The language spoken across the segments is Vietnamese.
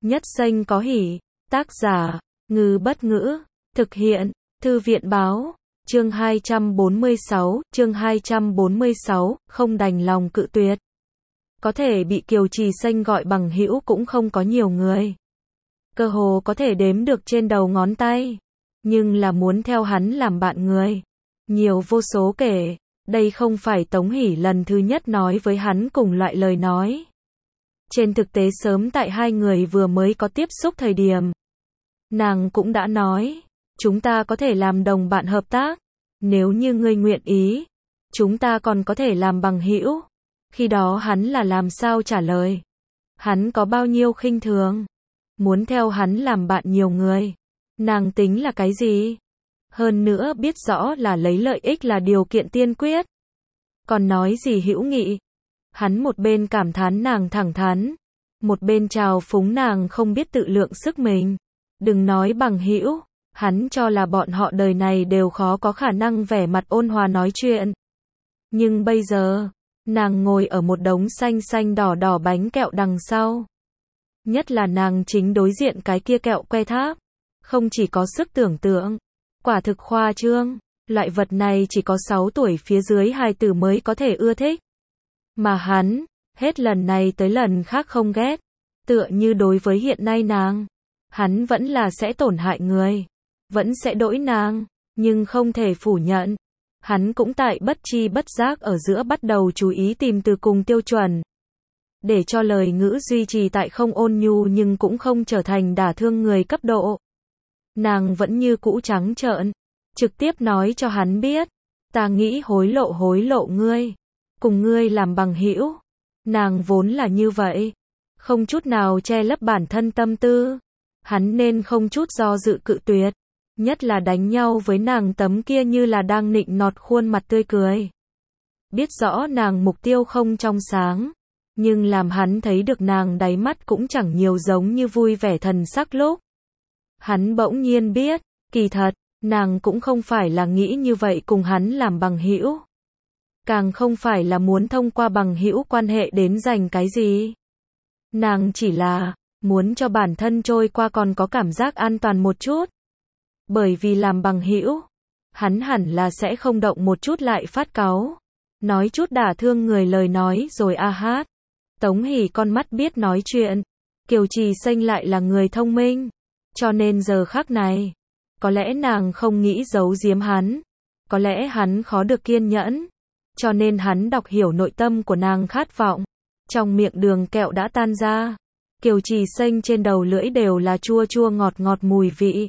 Nhất xanh có hỉ. Tác giả, Ngư Bất Ngữ. Thực hiện, Thư viện Báo. Chương 246, không đành lòng cự tuyệt. Có thể bị Kiều Trì Xanh gọi bằng hữu cũng không có nhiều người. Cơ hồ có thể đếm được trên đầu ngón tay. Nhưng là muốn theo hắn làm bạn người. Nhiều vô số kể. Đây không phải Tống Hỷ lần thứ nhất nói với hắn cùng loại lời nói. Trên thực tế sớm tại hai người vừa mới có tiếp xúc thời điểm. Nàng cũng đã nói, chúng ta có thể làm đồng bạn hợp tác. Nếu như ngươi nguyện ý, chúng ta còn có thể làm bằng hữu. Khi đó hắn là làm sao trả lời? Hắn có bao nhiêu khinh thường? Muốn theo hắn làm bạn nhiều người. Nàng tính là cái gì? Hơn nữa biết rõ là lấy lợi ích là điều kiện tiên quyết. Còn nói gì hữu nghị? Hắn một bên cảm thán nàng thẳng thắn, một bên trào phúng nàng không biết tự lượng sức mình. Đừng nói bằng hữu, hắn cho là bọn họ đời này đều khó có khả năng vẻ mặt ôn hòa nói chuyện. Nhưng bây giờ, nàng ngồi ở một đống xanh xanh đỏ đỏ bánh kẹo đằng sau. Nhất là nàng chính đối diện cái kia kẹo que tháp. Không chỉ có sức tưởng tượng, quả thực khoa trương, loại vật này chỉ có 6 tuổi phía dưới hài tử mới có thể ưa thích. Mà hắn, hết lần này tới lần khác không ghét, tựa như đối với hiện nay nàng. Hắn vẫn là sẽ tổn hại người, vẫn sẽ đỗi nàng, nhưng không thể phủ nhận. Hắn cũng tại bất chi bất giác ở giữa bắt đầu chú ý tìm từ cùng tiêu chuẩn. Để cho lời ngữ duy trì tại không ôn nhu nhưng cũng không trở thành đả thương người cấp độ. Nàng vẫn như cũ trắng trợn, trực tiếp nói cho hắn biết, ta nghĩ hối lộ ngươi, cùng ngươi làm bằng hữu. Nàng vốn là như vậy, không chút nào che lấp bản thân tâm tư. Hắn nên không chút do dự cự tuyệt, nhất là đánh nhau với nàng tấm kia như là đang nịnh nọt khuôn mặt tươi cười. Biết rõ nàng mục tiêu không trong sáng, nhưng làm hắn thấy được nàng đáy mắt cũng chẳng nhiều giống như vui vẻ thần sắc lúc. Hắn bỗng nhiên biết, kỳ thật, nàng cũng không phải là nghĩ như vậy cùng hắn làm bằng hữu. Càng không phải là muốn thông qua bằng hữu quan hệ đến giành cái gì. Nàng chỉ là muốn cho bản thân trôi qua còn có cảm giác an toàn một chút. Bởi vì làm bằng hữu, hắn hẳn là sẽ không động một chút lại phát cáu. Nói chút đả thương người lời nói rồi a hát. Tống Hỷ con mắt biết nói chuyện. Kiều Trì Xanh lại là người thông minh. Cho nên giờ khắc này, có lẽ nàng không nghĩ giấu giếm hắn. Có lẽ hắn khó được kiên nhẫn. Cho nên hắn đọc hiểu nội tâm của nàng khát vọng. Trong miệng đường kẹo đã tan ra. Kiều Trì Xanh trên đầu lưỡi đều là chua chua ngọt ngọt mùi vị.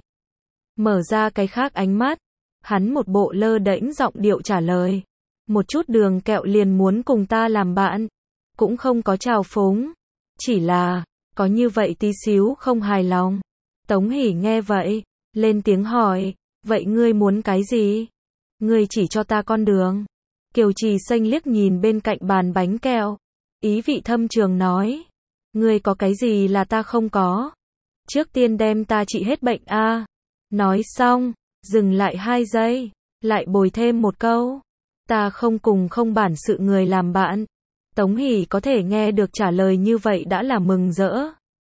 Mở ra cái khác ánh mắt. Hắn một bộ lơ đễnh giọng điệu trả lời. Một chút đường kẹo liền muốn cùng ta làm bạn. Cũng không có trào phúng. Chỉ là, có như vậy tí xíu không hài lòng. Tống Hỷ nghe vậy, lên tiếng hỏi, vậy ngươi muốn cái gì? Ngươi chỉ cho ta con đường. Kiều Trì Xanh liếc nhìn bên cạnh bàn bánh kẹo. Ý vị thâm trường nói, ngươi có cái gì là ta không có? Trước tiên đem ta trị hết bệnh a. Nói xong, dừng lại 2 giây, lại bồi thêm một câu. Ta không cùng không bản sự người làm bạn. Tống Hỷ có thể nghe được trả lời như vậy đã là mừng rỡ.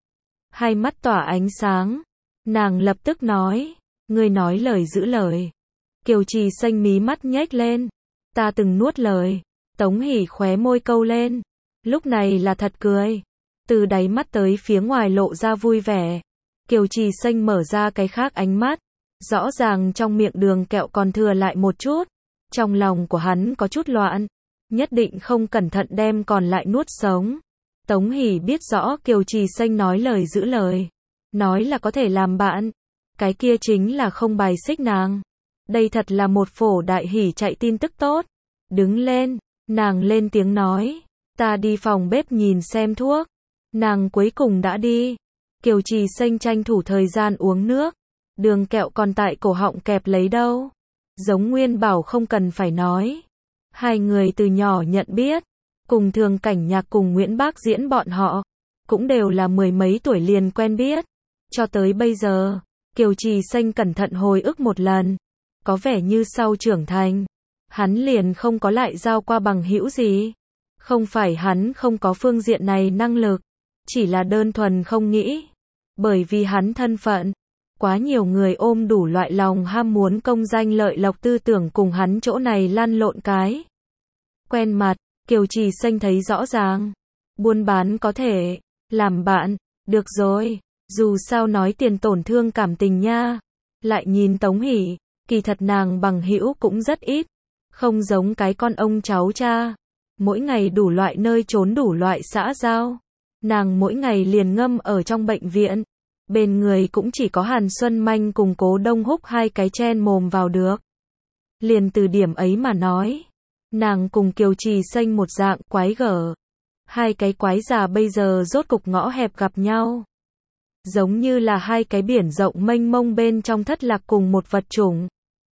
Hai mắt tỏa ánh sáng. Nàng lập tức nói, ngươi nói lời giữ lời. Kiều Trì Xanh mí mắt nhếch lên. Ta từng nuốt lời. Tống Hỷ khóe môi câu lên. Lúc này là thật cười. Từ đáy mắt tới phía ngoài lộ ra vui vẻ. Kiều Trì Xanh mở ra cái khác ánh mắt. Rõ ràng trong miệng đường kẹo còn thừa lại một chút. Trong lòng của hắn có chút loạn. Nhất định không cẩn thận đem còn lại nuốt sống. Tống Hỷ biết rõ Kiều Trì Xanh nói lời giữ lời. Nói là có thể làm bạn. Cái kia chính là không bài xích nàng. Đây thật là một phổ đại hỷ chạy tin tức tốt. Đứng lên, nàng lên tiếng nói. Ta đi phòng bếp nhìn xem thuốc. Nàng cuối cùng đã đi. Kiều Trì Xanh tranh thủ thời gian uống nước. Đường kẹo còn tại cổ họng kẹp lấy đâu. Giống Nguyên Bảo không cần phải nói. Hai người từ nhỏ nhận biết. Cùng Thường Cảnh Nhạc cùng Nguyễn Bác Diễn bọn họ. Cũng đều là 10 mấy tuổi liền quen biết. Cho tới bây giờ, Kiều Trì Xanh cẩn thận hồi ức một lần. Có vẻ như sau trưởng thành, hắn liền không có lại giao qua bằng hữu gì. Không phải hắn không có phương diện này năng lực, chỉ là đơn thuần không nghĩ. Bởi vì hắn thân phận, quá nhiều người ôm đủ loại lòng ham muốn công danh lợi lộc tư tưởng cùng hắn chỗ này lăn lộn cái. Quen mặt, Kiều Trì Xanh thấy rõ ràng. Buôn bán có thể, làm bạn, được rồi, dù sao nói tiền tổn thương cảm tình nha. Lại nhìn Tống Hỷ, kỳ thật nàng bằng hữu cũng rất ít, không giống cái con ông cháu cha. Mỗi ngày đủ loại nơi trốn đủ loại xã giao. Nàng mỗi ngày liền ngâm ở trong bệnh viện. Bên người cũng chỉ có Hàn Xuân Manh cùng Cố Đông Húc hai cái chen mồm vào được. Liền từ điểm ấy mà nói, nàng cùng Kiều Trì Xanh một dạng quái gở. Hai cái quái già bây giờ rốt cục ngõ hẹp gặp nhau. Giống như là hai cái biển rộng mênh mông bên trong thất lạc cùng một vật chủng.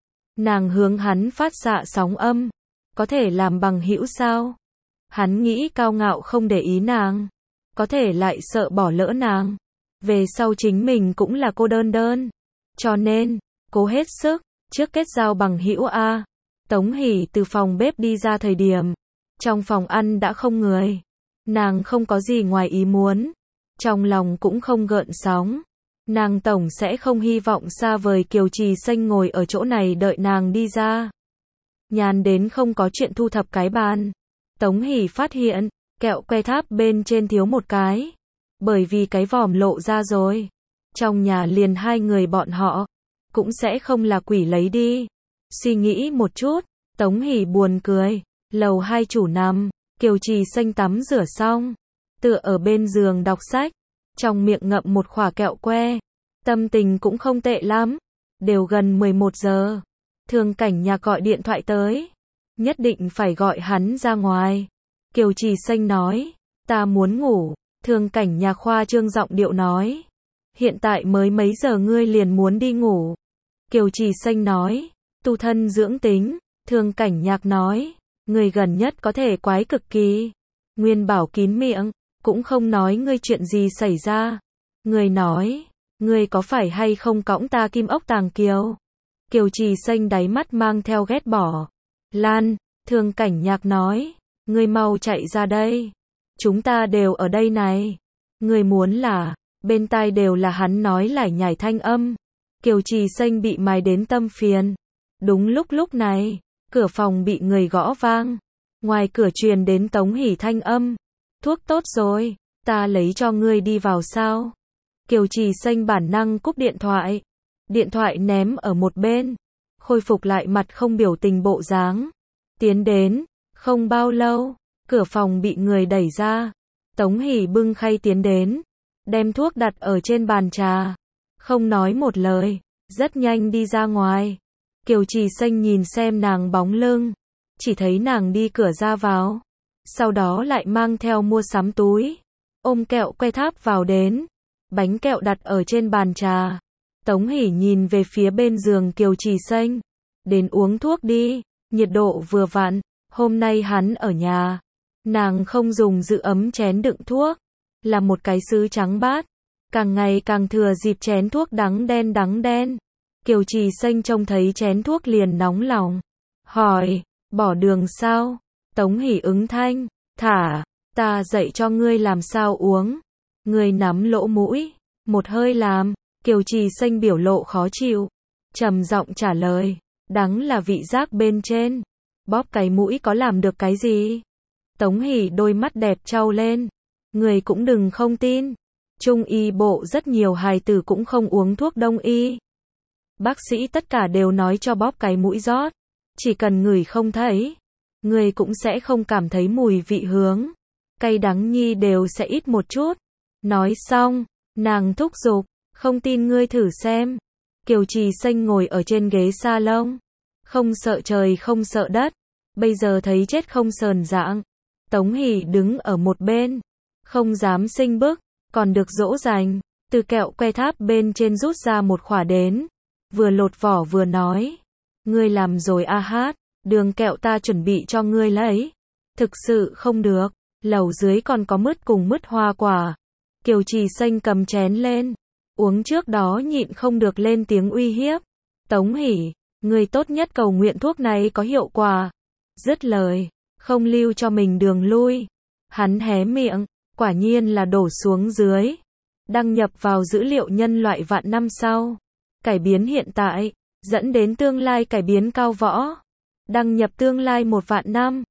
Nàng hướng hắn phát xạ sóng âm. Có thể làm bằng hữu sao? Hắn nghĩ cao ngạo không để ý nàng. Có thể lại sợ bỏ lỡ nàng. Về sau chính mình cũng là cô đơn. Cho nên, cố hết sức, trước kết giao bằng hữu a. Tống Hỷ từ phòng bếp đi ra thời điểm, trong phòng ăn đã không người. Nàng không có gì ngoài ý muốn, trong lòng cũng không gợn sóng. Nàng tổng sẽ không hy vọng xa vời Kiều Trì Xanh ngồi ở chỗ này đợi nàng đi ra. Nhàn đến không có chuyện thu thập cái bàn. Tống Hỷ phát hiện, kẹo que tháp bên trên thiếu một cái. Bởi vì cái vòm lộ ra rồi. Trong nhà liền hai người bọn họ, cũng sẽ không là quỷ lấy đi. Suy nghĩ một chút, Tống Hỷ buồn cười. Lầu 2 chủ nằm, Kiều Trì Xanh tắm rửa xong, tựa ở bên giường đọc sách, trong miệng ngậm một khỏa kẹo que. Tâm tình cũng không tệ lắm. Đều gần 11 giờ. Thường Cảnh Nhạc gọi điện thoại tới. Nhất định phải gọi hắn ra ngoài. Kiều Trì Xanh nói, ta muốn ngủ. Thường Cảnh Nhạc khoa trương giọng điệu nói, hiện tại mới mấy giờ ngươi liền muốn đi ngủ. Kiều Trì Xanh nói, tu thân dưỡng tính. Thường Cảnh Nhạc nói, người gần nhất có thể quái cực kỳ. Nguyên Bảo kín miệng, cũng không nói ngươi chuyện gì xảy ra. Người nói, ngươi có phải hay không cõng ta kim ốc tàng kiều? Kiều Trì Xanh đáy mắt mang theo ghét bỏ. Lan, Thường Cảnh Nhạc nói, ngươi mau chạy ra đây. Chúng ta đều ở đây này. Ngươi muốn là, bên tai đều là hắn nói lải nhải thanh âm. Kiều Trì Xanh bị mài đến tâm phiền. Đúng lúc này, cửa phòng bị người gõ vang. Ngoài cửa truyền đến Tống Hỷ thanh âm. Thuốc tốt rồi, ta lấy cho ngươi đi vào sao? Kiều Trì Xanh bản năng cúp điện thoại. Điện thoại ném ở một bên. Khôi phục lại mặt không biểu tình bộ dáng. Tiến đến, không bao lâu, cửa phòng bị người đẩy ra. Tống Hỷ bưng khay tiến đến, đem thuốc đặt ở trên bàn trà. Không nói một lời, rất nhanh đi ra ngoài. Kiều Trì Xanh nhìn xem nàng bóng lưng, chỉ thấy nàng đi cửa ra vào. Sau đó lại mang theo mua sắm túi, ôm kẹo que tháp vào đến. Bánh kẹo đặt ở trên bàn trà. Tống Hỷ nhìn về phía bên giường Kiều Trì Xanh. Đến uống thuốc đi, nhiệt độ vừa vặn, hôm nay hắn ở nhà. Nàng không dùng giữ ấm chén đựng thuốc, là một cái sứ trắng bát. Càng ngày càng thừa dịp chén thuốc đắng đen. Kiều Trì Xanh trông thấy chén thuốc liền nóng lòng. Hỏi, bỏ đường sao? Tống Hỷ ứng thanh, thả, ta dạy cho ngươi làm sao uống. Ngươi nắm lỗ mũi, một hơi làm. Kiều Trì Xanh biểu lộ khó chịu, trầm giọng trả lời, đắng là vị giác bên trên. Bóp cái mũi có làm được cái gì? Tống Hỷ đôi mắt đẹp trao lên. Người cũng đừng không tin. Trung y bộ rất nhiều hài tử cũng không uống thuốc đông y. Bác sĩ tất cả đều nói cho bóp cái mũi rót. Chỉ cần ngửi không thấy, người cũng sẽ không cảm thấy mùi vị hướng. Cay đắng nhi đều sẽ ít một chút. Nói xong, nàng thúc giục, không tin ngươi thử xem. Kiều Trì Xanh ngồi ở trên ghế salon. Không sợ trời không sợ đất. Bây giờ thấy chết không sờn dạng. Tống Hỷ đứng ở một bên, không dám sinh bức, còn được dỗ dành. Từ kẹo que tháp bên trên rút ra một khỏa đến. Vừa lột vỏ vừa nói. Ngươi làm rồi a hát, đường kẹo ta chuẩn bị cho ngươi lấy. Thực sự không được, lầu dưới còn có mứt cùng mứt hoa quả. Kiều Trì Xanh cầm chén lên. Uống trước đó nhịn không được lên tiếng uy hiếp. Tống Hỷ, ngươi tốt nhất cầu nguyện thuốc này có hiệu quả. Dứt lời, không lưu cho mình đường lui. Hắn hé miệng, quả nhiên là đổ xuống dưới. Đăng nhập vào dữ liệu nhân loại vạn năm sau. Cải biến hiện tại, dẫn đến tương lai cải biến cao võ. Đăng nhập tương lai 1 vạn năm.